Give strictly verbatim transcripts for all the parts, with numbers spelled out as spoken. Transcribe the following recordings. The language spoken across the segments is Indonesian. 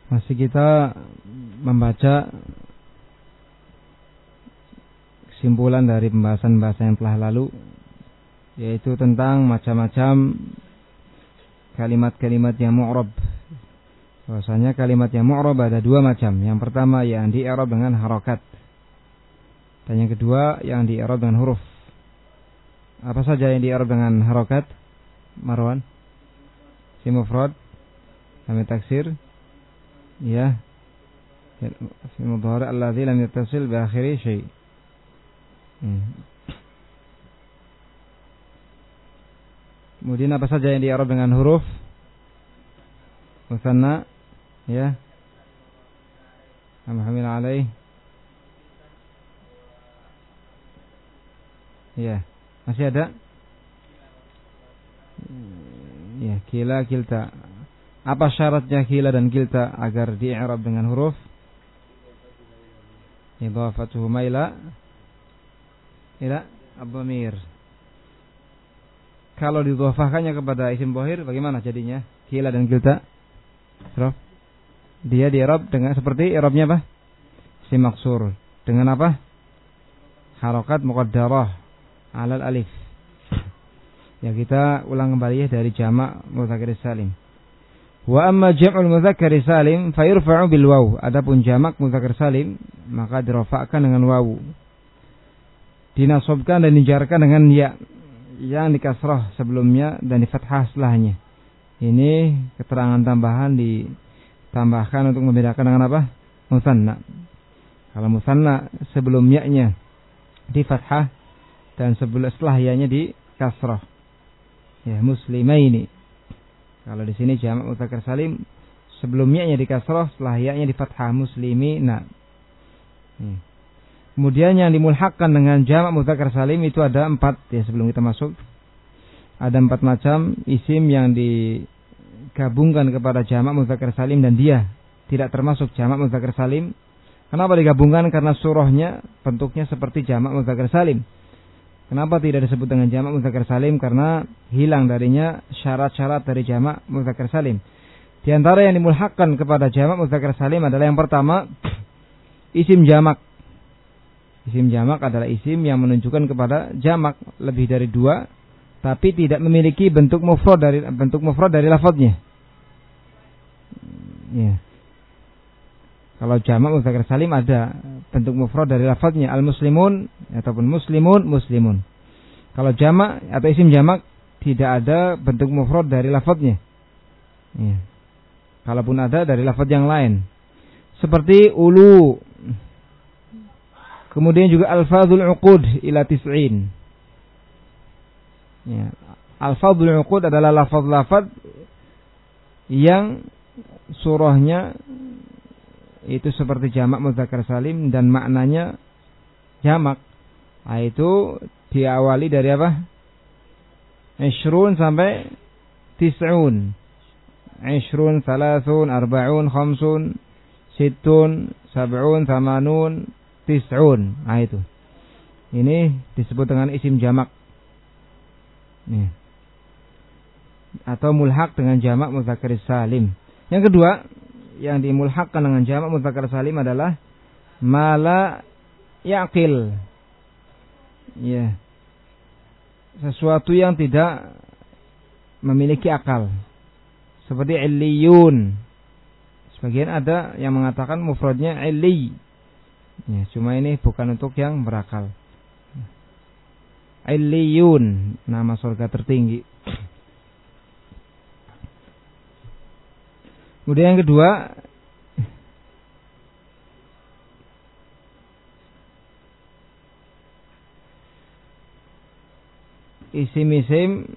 Masih kita membaca kesimpulan dari pembahasan-pembahasan yang telah lalu, yaitu tentang macam-macam kalimat-kalimat yang mu'rab. Bahwasanya kalimat yang mu'rab ada dua macam. Yang pertama yang di-i'rab dengan harokat, dan yang kedua yang di-i'rab dengan huruf. Apa saja yang di-i'rab dengan harokat, Marwan? Isim mufrad, kami taksir, ya, fi mudhari' alladhi lam yattasil bi akhiri syai'. Hmm. Kemudian apa saja yang di-i'rab dengan huruf? Musanna, ya. Hamil alaih. Ya, masih ada? Ya, kila, kilta. Apa syaratnya kila dan kilta agar di-i'rab dengan huruf? Idhafatuhuma ila ila ad-dhamir. Kalau didhafahkannya kepada isim dhahir bagaimana jadinya? Kila dan kilta. Terus dia di-i'rab dengan seperti i'rabnya apa? Isim maksur. Dengan apa? Harakat muqaddarah 'alal alif. Ya, kita ulang kembali ya dari jamak mudzakkar salim. Wa amma jam'ul mudzakkar salim fayurfa'u bil waw. Adapun jamak mudzakkar salim maka dirafa'kan dengan wawu. Dinasabkan dan dijarkan dengan ya yang dikasrah sebelumnya dan di fathah setelahnya. Ini keterangan tambahan ditambahkan untuk membedakan dengan apa? Musanna. Kalau musanna sebelum ya-nya di fathah dan sebelum setelah ya-nya di kasrah. Ya, muslimaini. Kalau di sini jamak mudzakkar salim sebelumnya nya di kasrah, setelah ya-nya di fathah, muslimina. Hmm. Kemudian yang dimulhaqkan dengan jamak mudzakkar salim itu ada empat ya, sebelum kita masuk. Ada empat macam isim yang digabungkan kepada jamak mudzakkar salim dan dia tidak termasuk jamak mudzakkar salim. Kenapa digabungkan? Karena surahnya bentuknya seperti jamak mudzakkar salim. Kenapa tidak disebut dengan jamak mudzakkar salim? Karena hilang darinya syarat-syarat dari jamak mudzakkar salim. Di antara yang dimulhaqkan kepada jamak mudzakkar salim adalah yang pertama, isim jamak. Isim jamak adalah isim yang menunjukkan kepada jamak lebih dari dua, tapi tidak memiliki bentuk mufrad dari bentuk mufrad dari lafadznya. Ya. Kalau jamak mudzakkar salim ada bentuk mufrad dari lafadznya, al-muslimun ataupun muslimun, muslimun. Kalau jamak atau isim jamak tidak ada bentuk mufrad dari lafadznya. Ya. Kalaupun ada dari lafadz yang lain. Seperti ulu. Kemudian juga alfadzul uqud ila tis'in. Ya. Alfadzul uqud adalah lafadz-lafadz yang surahnya itu seperti jamak mudzakkar salim dan maknanya jamak. Nah, itu diawali dari apa? Ishrun sampai tis'un. Ishrun, thalathun, arba'un, khamsun, sittun, sab'un, thamanun, tis'un. Nah, itu. Ini disebut dengan isim jamak. Nih. Atau mulhaq dengan jamak mudzakkar salim. Yang kedua, yang dimulhaqkan dengan jamak mudzakkar salim adalah mala yaqil. Ya. Sesuatu yang tidak memiliki akal. Seperti illiyun. Sebagian ada yang mengatakan mufradnya illi. Ya, cuma ini bukan untuk yang berakal. Illiyun, nama surga tertinggi. Kemudian yang kedua, isim-isim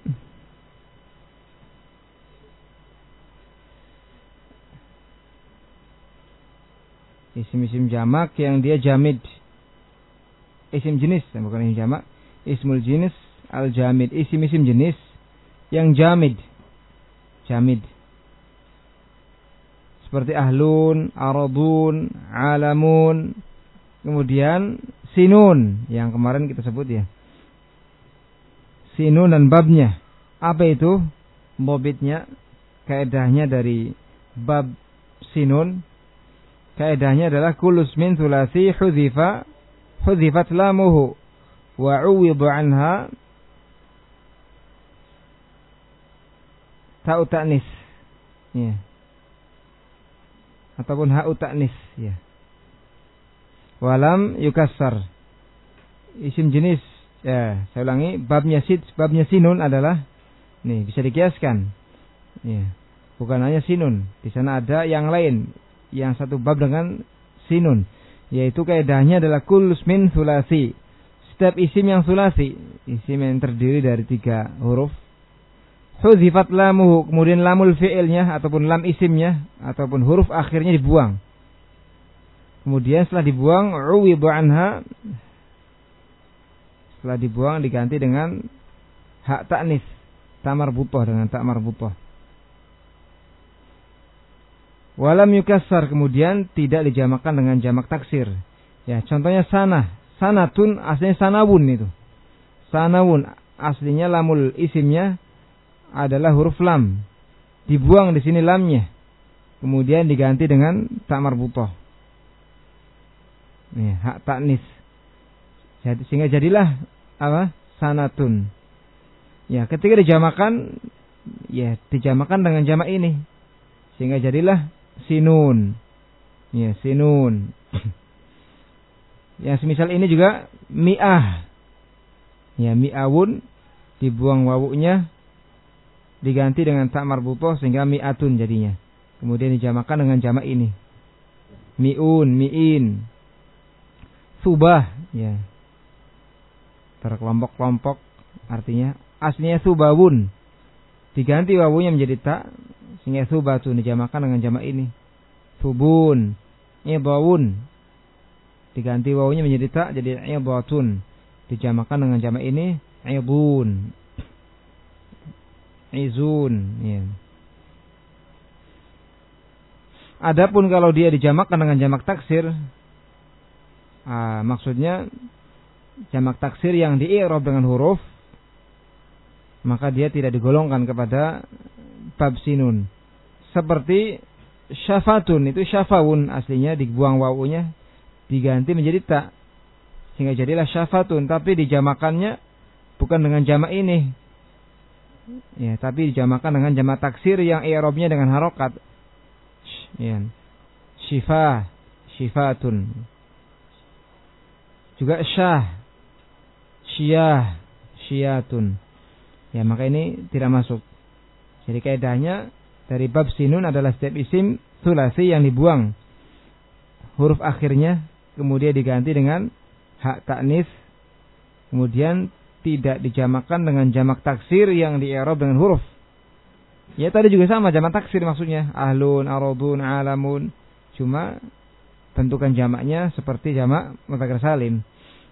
isim-isim jamak yang dia jamid. Isim jenis, bukan isim jamak. Ismul jenis al-jamid. Isim-isim jenis yang jamid. Jamid. Seperti ahlun, aradun, alamun, kemudian sinun yang kemarin kita sebut ya. Sinun dan babnya. Apa itu? Mobitnya, kaedahnya dari bab sinun, kaidahnya adalah kullu ismin tsulasi hudhifa hudhifat lamuhu wa 'uwida 'anha ta'u ta'nis. Ya. Ataupun ha'u ta'nis, ya. Walam yukassar. Isim jenis, ya, saya ulangi, babnya sid, babnya sinun adalah nih bisa dikiaskan. Ya. Bukan hanya sinun, di sana ada yang lain, yang satu bab dengan sinun, yaitu kaidahnya adalah kullu ismin tsulasi. Setiap isim yang tsulasi, isim yang terdiri dari tiga huruf, hudzifat lamuhu, kemudian lamul fi'ilnya ataupun lam isimnya ataupun huruf akhirnya dibuang. Kemudian setelah dibuang, uwidha anha, setelah dibuang diganti dengan hak ta'nis, ta marbutah, dengan ta marbutah. Walam yukassar, kemudian tidak dijamakkan dengan jamak taksir. Ya, contohnya sana, sanatun aslinya sanawun itu. Sanawun aslinya lamul isimnya adalah huruf lam. Dibuang di sini lamnya. Kemudian diganti dengan ta marbutah. Nih, hak ta'nis. Jadi, sehingga jadilah apa? Sanatun. Ya, ketika dijamakan, ya dijamakan dengan jamak ini. Sehingga jadilah sinun. Ya, sinun. Yang semisal ini juga mi'ah. Ya, mi'awun, dibuang wawunya, diganti dengan ta marbutah sehingga mi'atun jadinya. Kemudian dijamakan dengan jamak ini. Mi'un, mi'in. Subah, ya. Terkelompok-kelompok, artinya aslinya subawun. Diganti wawunya menjadi ta, sehingga subatun, dijamakan dengan jamak ini. Subun, idawun. Diganti wawunya menjadi ta, jadi idatun. Dijamakan dengan jamak ini, idun. Izun, ya. Adapun kalau dia dijamakkan dengan jamak taksir, ah, maksudnya jamak taksir yang di-i'rab dengan huruf, maka dia tidak digolongkan kepada bab sinun. Seperti syafatun, itu syafawun aslinya, dibuang wawunya, diganti menjadi ta, sehingga jadilah syafatun, tapi dijamakannya bukan dengan jamak ini, ya, tapi dijamakan dengan jamak taksir yang i'rabnya dengan harokat. Ya. Syifa, syifatun. Juga syah, syiyah, syiyatun. Ya, maka ini tidak masuk. Jadi kaidahnya dari bab sinun adalah setiap isim tsulasi yang dibuang huruf akhirnya, kemudian diganti dengan hak ta'nis, kemudian tidak dijamakan dengan jamak taksir yang di-i'rab dengan huruf. Ya, tadi juga sama jamak taksir maksudnya, ahlun, aradun, alamun. Cuma bentukan jamaknya seperti jamak mudzakkar salim.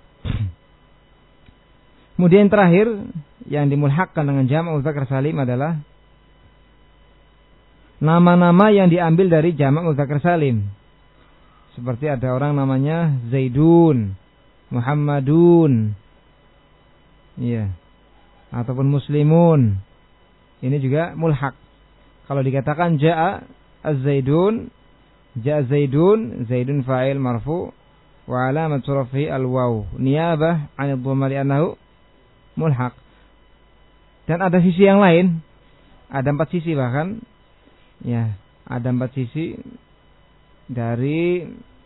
Kemudian terakhir yang dimulhaqkan dengan jamak mudzakkar salim adalah nama-nama yang diambil dari jamak mudzakkar salim. Seperti ada orang namanya Zaidun, Muhammadun, iya, ataupun Muslimun. Ini juga mulhaq. Kalau dikatakan ja'a az-Zaidun, ja'a Zaidun, Zaidun fa'il marfu wa alamat rafihi al-waw niyabah 'anil dhamma li'annahu mulhaq. Dan ada sisi yang lain, ada empat sisi bahkan, ya, ada empat sisi dari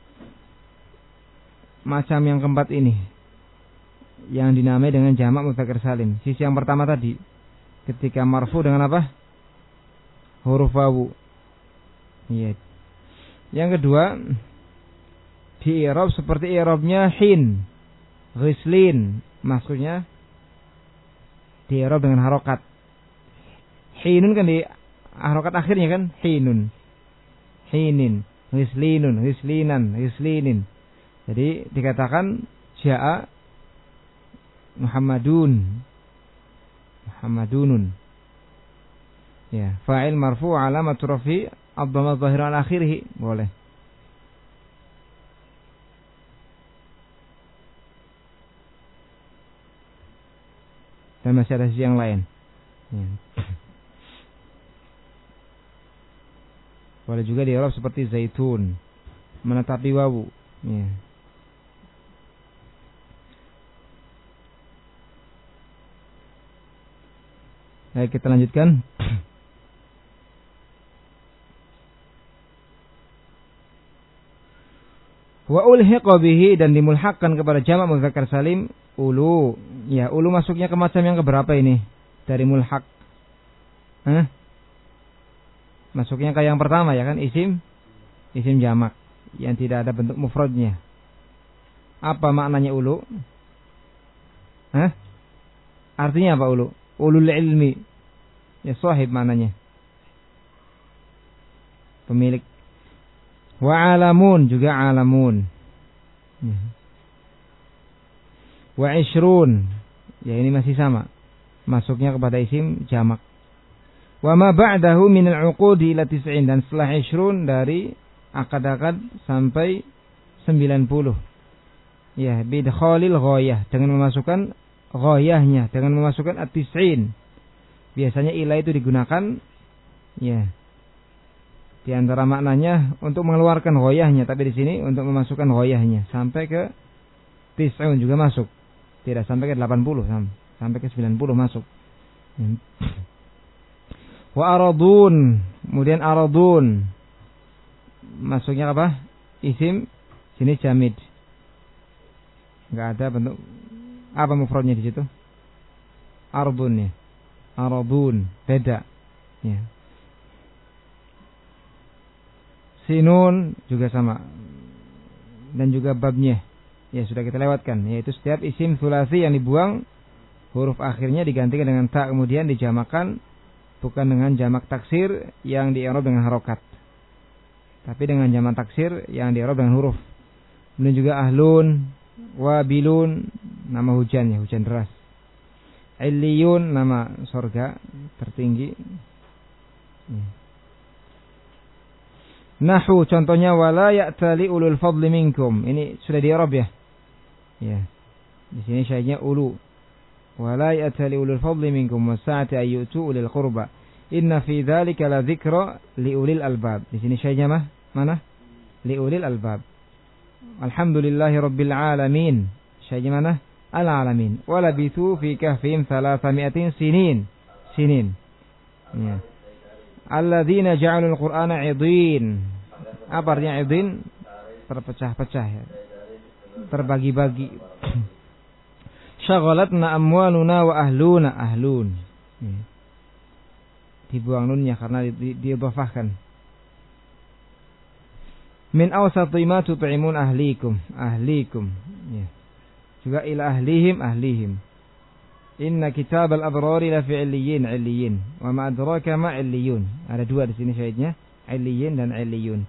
macam yang keempat ini yang dinamai dengan jamak mudzakkar salim. Sisi yang pertama tadi, ketika marfu dengan apa? Huruf wawu. Iya. Yang kedua, di i'rab seperti i'rabnya hin, ghislin, maksudnya di i'rab dengan harokat. Hinun kan di harokat akhirnya kan, hinun, hinin, ghislinun, ghislinan, ghislinin. Jadi dikatakan ja'a Muhammadun, Muhammadunun. Ya, fa'il marfu' alamat rafi' ad-dhamma dhahira ala akhirih, boleh. Dan masih ada sisi yang lain. Ya. Boleh juga di i'rab seperti zaitun, menetapi wawu. Ya. Baik, kita lanjutkan. Wa ulhiqa bihi, dan dimulhaqkan kepada jamak mudzakkar salim ulu. Ya, ulu masuknya ke macam yang keberapa ini? Dari mulhaq. Hah? Masuknya ke yang pertama ya kan, isim isim jamak yang tidak ada bentuk mufradnya. Apa maknanya ulu? Hah? Artinya apa ulu? Ulul ilmi. Ya, sahib maknanya. Pemilik. Wa alamun, juga alamun. Ya. Wa ishrun. Ya, ini masih sama. Masuknya kepada isim jamak. Wa ma ba'dahu min al-uqudi ila tis'in, dan setelah ishrun dari akad-akad sampai sembilan puluh. Ya, bidkhalil ghayah, dengan memasukkan ghayahnya, dengan memasukkan at-tis'in. Biasanya ila itu digunakan ya di antara maknanya untuk mengeluarkan ghayahnya, tapi di sini untuk memasukkan ghayahnya sampai ke tis'un juga masuk. Tidak sampai ke delapan puluh, sampai ke sembilan puluh masuk. Wa aradun, kemudian aradun masuknya apa? Isim sini jamid. Enggak ada bentuk apa mufradnya di situ? Ardun ya. Aradun, beda. Ya. Sinun juga sama. Dan juga babnya. Ya, sudah kita lewatkan, yaitu setiap isim tsulasi yang dibuang huruf akhirnya digantikan dengan ta, kemudian dijamakan bukan dengan jamak taksir yang di-i'rab dengan harokat, tapi dengan jamak taksir yang di-i'rab dengan huruf. Kemudian juga ahlun, wabilun, nama hujan ya, hujan deras. Illiyun, nama surga tertinggi. Ya. Nahu, contohnya wala ya'tali ulul fadli minkum. Ini sudah di-i'rab ya. Ya. Di sini syaitnya ulu. Wala ya'tali ulul fadli minkum wasa'ati ayyutu ulil qurba. Inna fi dzalika la dzikra li ulil albab. Di sini syaitnya mah mana? Li ulil albab. Alhamdulillahi rabbil alamin. Syaitnya mana? Al alamin. Wa labithu fi kahfihim thalathami'atin sinin. Sinin. Ya. Alladzina ja'alul Qur'ana 'idin. Apa artinya 'idin? Terpecah-pecah ya. Terbagi-bagi. Syaghalatna amwaluna wa ahluna, ahlun. Ya. Dibuang nunnya karena diidhafahkan. Min awsati ma tut'imun ahlikum, ahlikum. Ya. Juga ila ahlihim, ahlihim. Inna kitabal abrari la fi 'illiyin, 'illiyin. Wa ma adraka ma 'illiyun. Ada dua di sini syahidnya, 'illiyin dan 'illiyun.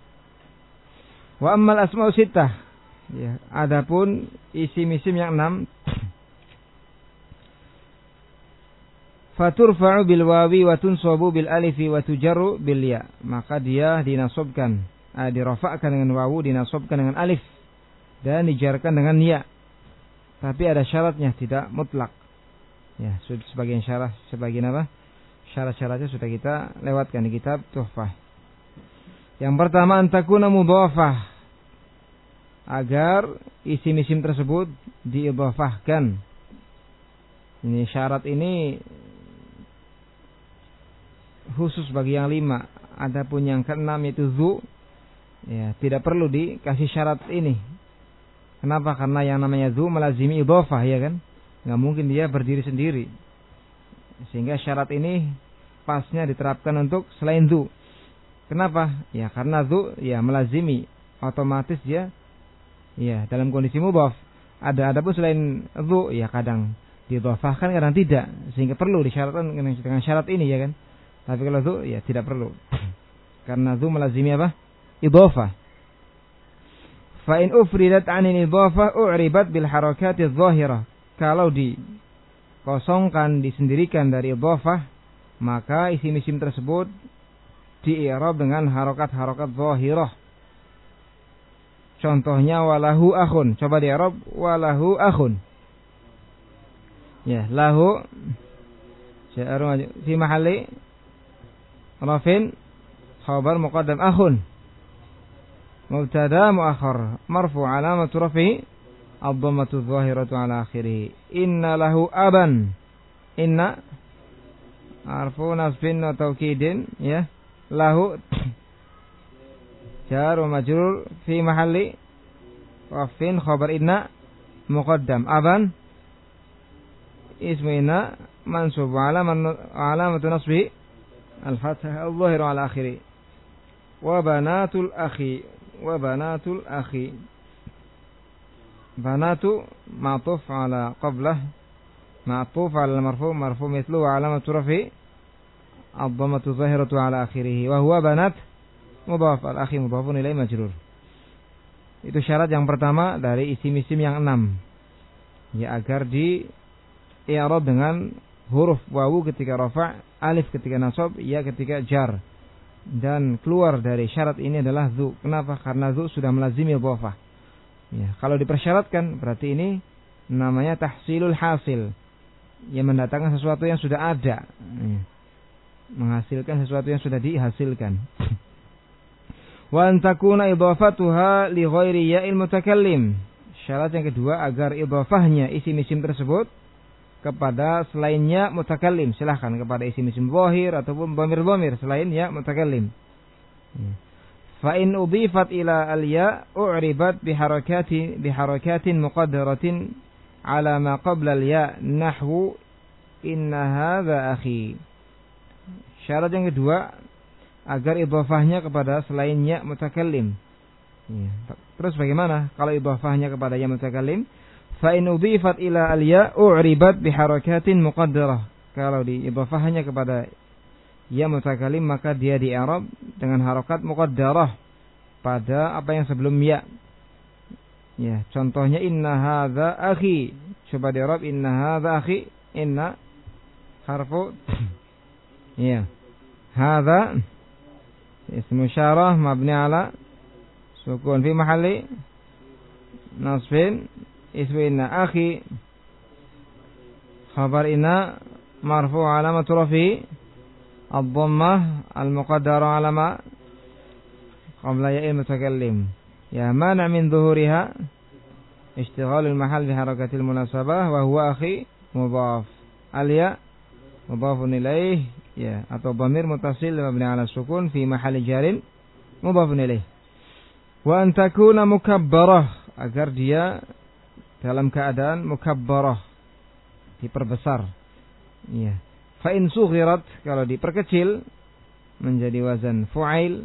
Wa ammal asma'u sittah. Ya, adapun isim-isim yang enam, faturfa'u bil wawi wa tunsabu bil alifi wa tujarru bil ya. Maka dia dinasabkan, eh, dirafa'kan dengan wawu, dinasabkan dengan alif dan dijarkan dengan ya. Tapi ada syaratnya, tidak mutlak. Ya, sebagian syarat, sebagian apa? Syarat-syaratnya sudah kita lewatkan di kitab Tuhfah. Yang pertama, antakuna mudhafah, agar isim-isim tersebut diidhafahkan. Ini syarat ini khusus bagi yang lima. Adapun yang keenam yaitu zu, ya tidak perlu dikasih syarat ini. Kenapa? Karena yang namanya zu melazimi idhafah, ya kan? Nggak mungkin dia berdiri sendiri. Sehingga syarat ini pasnya diterapkan untuk selain zu. Kenapa? Ya karena zu ya melazimi, otomatis dia ya dalam kondisi mudhaf. Ada adapun selain zu ya kadang diidhafahkan, kadang tidak, sehingga perlu disyaratkan dengan syarat ini, ya kan? Tapi kalau zu ya tidak perlu. Karena zu melazimi apa? Idhafah. Fa in ufridat 'anil idhafah u'ribat bil harakati adh-dhahirah. Kalau dikosongkan, disendirikan dari idhafah, maka isim-isim tersebut di-i'rab dengan harokat-harokat zahirah. Contohnya walahu akhun. Coba di-i'rab walahu akhun. Ya, lahu fi mahalli rafin khabar muqaddam akhun mubtada muakhar marfu alamatu rafihi ad-dhammatu adh-dhahiratu ala akhirih. Inna lahu aban. Inna harfu nasbin wa taukidin, ya. Lahu jar wa majrur fi mahalli rafin khabar inna muqaddam. Aban ismu inna mansub alamatu nasbihi al-fathah adh-dhahiru ala akhirih. Wa banatul akhi wa banatul akhi. Banatu ma'tuf ala qablah ma'tuf ala marfu marfu mithlu wa alamatu rafi ad-dhammatu zahiratu ala akhirih wa huwa banat mudhaf al-akhi mudhafun ilaihi majrur. Itu syarat yang pertama dari isim-isim yang enam, ya, agar di i'rab dengan huruf wawu ketika rafa', alif ketika nasab, ya ketika jar. Dan keluar dari syarat ini adalah zu. Kenapa? Karena zu sudah melazimi dhofah. Ya, kalau dipersyaratkan berarti ini namanya tahsilul hasil, yang mendatangkan sesuatu yang sudah ada, ya, menghasilkan sesuatu yang sudah dihasilkan. Wa an takuna idhafatuha li ghairi ya'il mutakallim. Syarat yang kedua agar idhafahnya isim-isim tersebut kepada selainnya mutakallim, silahkan kepada isim-isim zahir ataupun dhamir-dhamir selain ya mutakallim. Fa in udhifat ila al-ya u'ribat bi harakati bi harakatin muqaddaratin ala ma qabla al-ya nahwu inna hadza akhi. Syarat yang kedua agar idhafahnya kepada selainnya mutakallim. Ya. Terus bagaimana kalau idhafahnya kepada ya mutakallim? Fa in udhifat ila al-ya u'ribat bi harakatin muqaddarah. Kalau diidhafahnya kepada ya mutakallim maka dia di-i'rab dengan harakat muqaddarah pada apa yang sebelum ya. Ya, contohnya inna hadza akhi. Coba di-i'rab inna hadza akhi. Inna harfu ya. Hadza ismu isyarah mabni ala sukun fi mahalli nasbin. Ismu inna akhi khabar inna marfu alamatu rafi ad-dhammah al-muqaddara ala ma qabla ya'il mutakallim. Ya, mana min dhuhuriha ishtighal al-mahall bi harakatil munasabah wa huwa akhi mudhaf. Al-ya mudhafun ilaih, ya, atau dhamir muttasil mabni ala sukun fi mahalli jarin mudhafun ilaih. Wa an takuna mukabbarah, agar dia dalam keadaan mukabbarah, diperbesar. Ya. Fa in sughirat, kalau diperkecil menjadi wazan fu'ail.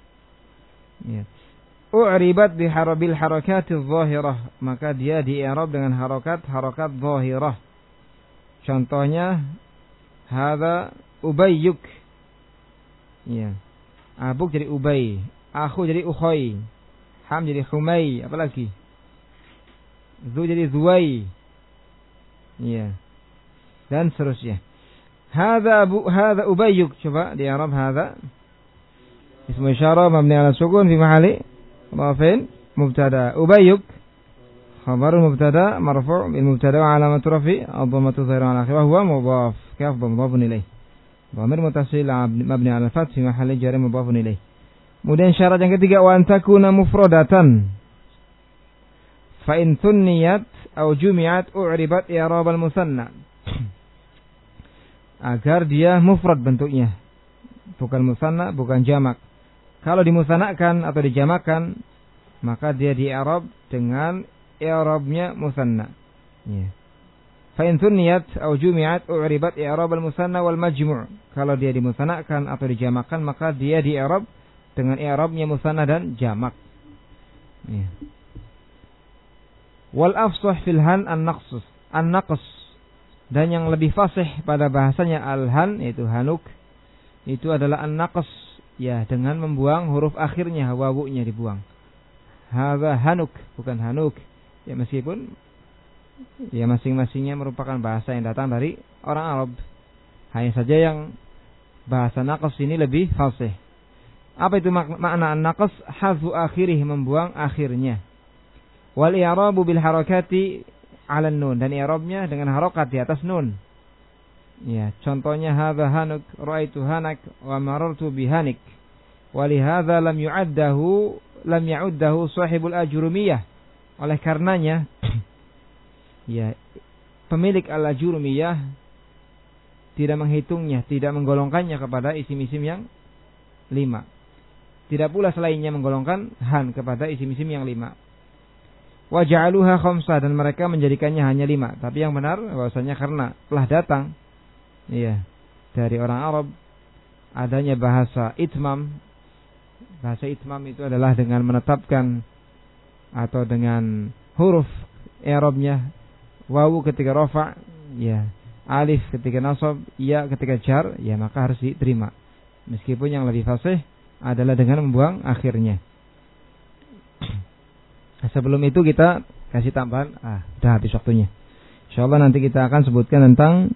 Ya. U'ribat bi harabil harakatiz zahirah, maka dia di-i'rab dengan harakat-harakat zahirah. Contohnya hadza ubayyuk. Ya. Abuk jadi ubay, akhu jadi ukhay, ham jadi humay, apalagi zu jadi zuwai, ya, dan seterusnya. Hadza abu hadza ubayyuk, coba di i'rab hadza ismu isyarah mabni ala sukun fi mahalli dhafin mubtada. Ubayyuk khabar mubtada marfu' bil mubtada wa alamatu rafi ad-dhammatu dhahira ala akhirih wa huwa mudhaf kaf mudhafun ilaih. Dhamir muttasil mabni ala al-fath fi mahalli jar mudhafun ilaih. Kemudian syarat yang ketiga wa an takuna mufradatan. Fa in thunniyat aw jumi'at u'ribat i'rab al-musanna. Agar dia mufrad bentuknya, bukan musanna, bukan jamak. Kalau dimusanakan atau dijamakan, maka dia di-i'rab dengan i'rabnya musanna. Ya. Fa in thunniyat aw jumi'at u'ribat i'rab al-musanna wal majmu'. Kalau dia dimusanakan atau dijamakan, maka dia di-i'rab dengan i'rabnya musanna dan jamak. Ya. Wal afsah fil han an-naqsus an-naqs, dan yang lebih fasih pada bahasanya al-han, yaitu hanuk, itu adalah an-naqs, ya, dengan membuang huruf akhirnya, wawunya dibuang. Hadza hanuk, bukan hanuk. Ya, meskipun ya masing-masingnya merupakan bahasa yang datang dari orang Arab, hanya saja yang bahasa naqs ini lebih fasih. Apa itu mak- makna an-naqs? Hadzu akhirih, membuang akhirnya. Wal i'rabu bil harakati 'ala nun, dan i'rabnya dengan harakat di atas nun. Ya, contohnya hadza hanuk, ra'aitu hanak, wa marartu bihanik. Walihadza lam yu'addahu lam ya'uddahu sahibul ajrumiyah. Oleh karenanya ya, pemilik al-ajrumiyah tidak menghitungnya, tidak menggolongkannya kepada isim-isim yang lima. Tidak pula selainnya menggolongkan han kepada isim-isim yang lima. Wa ja'aluha khamsah, dan mereka menjadikannya hanya lima. Tapi yang benar bahwasanya karena telah datang iya dari orang Arab adanya bahasa itmam. Bahasa itmam itu adalah dengan menetapkan atau dengan huruf i'rabnya wawu ketika rafa, ya, alif ketika nasab, ya ketika jar, ya maka harus diterima. Meskipun yang lebih fasih adalah dengan membuang akhirnya. Sebelum itu kita kasih tambahan, ah, sudah habis waktunya. Insyaallah nanti kita akan sebutkan tentang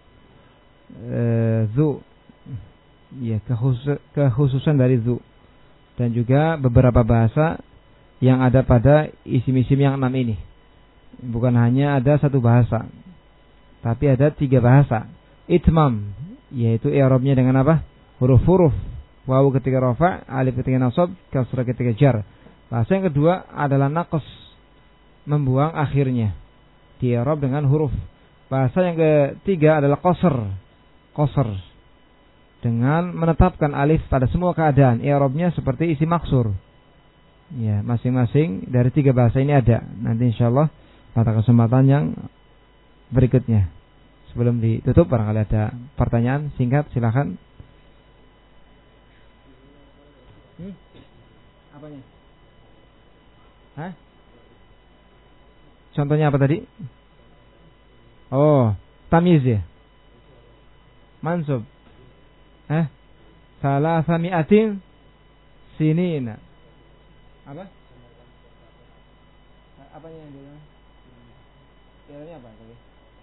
uh, zu, ya, kekhusus, kekhususan dari zu, dan juga beberapa bahasa yang ada pada isim-isim yang enam ini. Bukan hanya ada satu bahasa, tapi ada tiga bahasa. Itmam, yaitu i'rabnya dengan apa? Huruf-huruf. Wawu ketika rafa, alif ketika nasab, kasrah ketika jar. Bahasa yang kedua adalah naqs, membuang akhirnya, di i'rab dengan huruf. Bahasa yang ketiga adalah qasr, qasr, dengan menetapkan alif pada semua keadaan. I'rabnya seperti isi maksur. Ya, masing-masing dari tiga bahasa ini ada. Nanti insyaallah pada kesempatan yang berikutnya. Sebelum ditutup, barangkali ada pertanyaan singkat, silakan. Hmm? Apanya? Hah? Contohnya apa tadi? Oh, tamyiz ya. Mansub. Eh? Salasah mi'atin sinina. Apa? Apanya yang dia? Kira-kira apa tadi?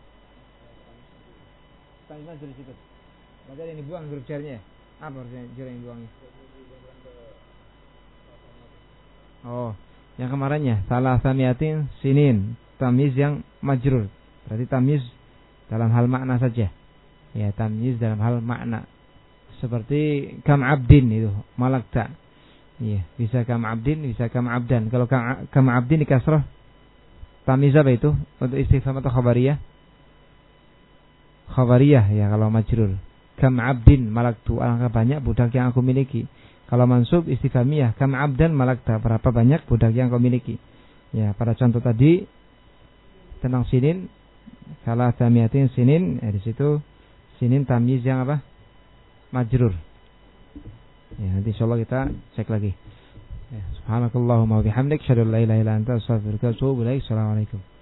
Tamyiz dari situ. Berarti ada yang dibuang huruf jarnya. Apa huruf jar yang dibuangnya? Oh, yang kemarinnya salah samiatin sinin, tamyiz yang majrur. Berarti tamyiz dalam hal makna saja. Ya, tamyiz dalam hal makna. Seperti kam abdin itu, malakta. Iya, bisa kam abdin, bisa kam abdan. Kalau kam, kam abdin di kasrah, tamyiz apa itu? Untuk istifham atau khabariyah? Khabariyah ya kalau majrur. Kam abdin malaktu, alangkah banyak budak yang aku miliki. Kalau mansub istifhamiyah, kam abdan malakta, berapa banyak budak yang kau miliki. Ya, pada contoh tadi tentang sinin, salah samiatin sinin, ya di situ sinin tamyiz yang apa? Majrur. Ya, nanti insyaallah kita cek lagi. Ya, subhanakallahumma wa bihamdik, asyhadu an la ilaha illa anta, astaghfiruka wa atubu ilaik. Assalamualaikum.